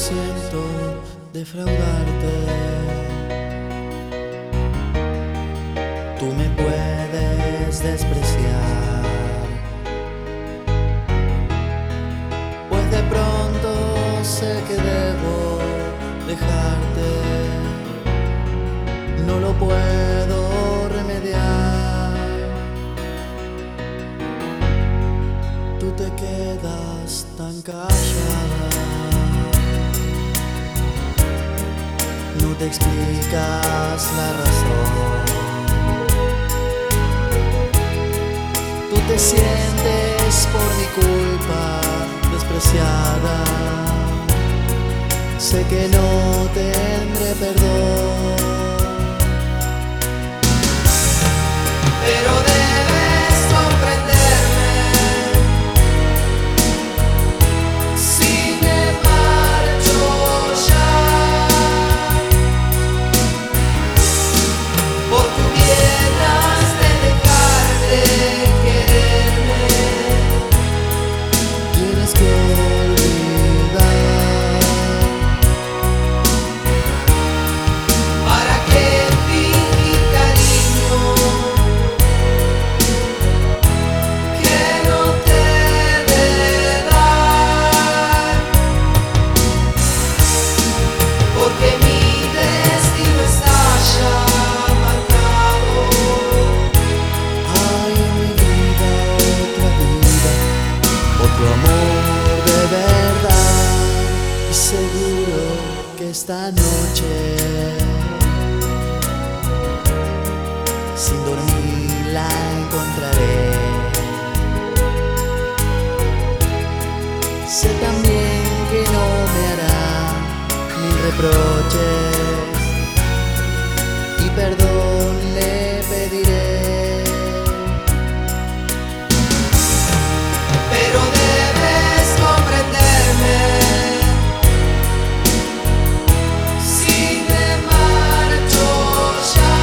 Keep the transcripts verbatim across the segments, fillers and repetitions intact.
siento defraudarte. Tú me puedes despreciar, pues de pronto sé que debo dejarte. No lo puedo remediar. Tú te quedas tan callada, no te explicas la razón. Tú te sientes por mi culpa despreciada. Sé que no tendré perdón, pero debes comprenderme. Si me marcho ya, por tu bien has de dejar de quererme. Tienes que olvidar. ¿Para qué fingir cariño que no te he de dar? Porque mi destino está ya marcado. Hay en mi vida otra vida, otro amor de verdad. Y seguro que esta noche, sin dormir la encontraré. Sé también que no me hará mil reproches y perdón le pediré. Pero debes comprenderme. Si me marcho ya,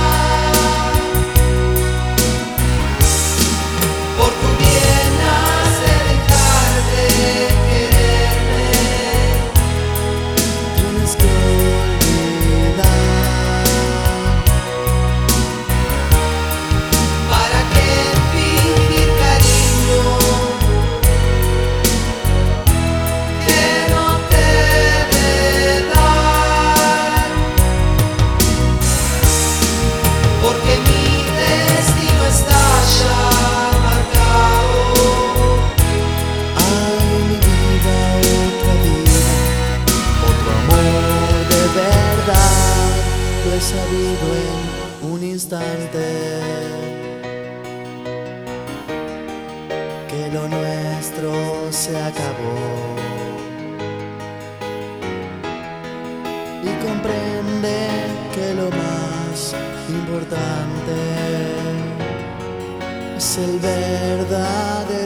por tu bien has de dejar de quererme. Tienes que olvidar. ¿Para qué fingir cariño que no te he de dar? Porque mi destino está ya marcado. Hay en mi vida otra vida, otro amor de verdad. Lo he sabido en un instante, que lo nuestro se acabó. Y comprende que lo más importante es el verdadero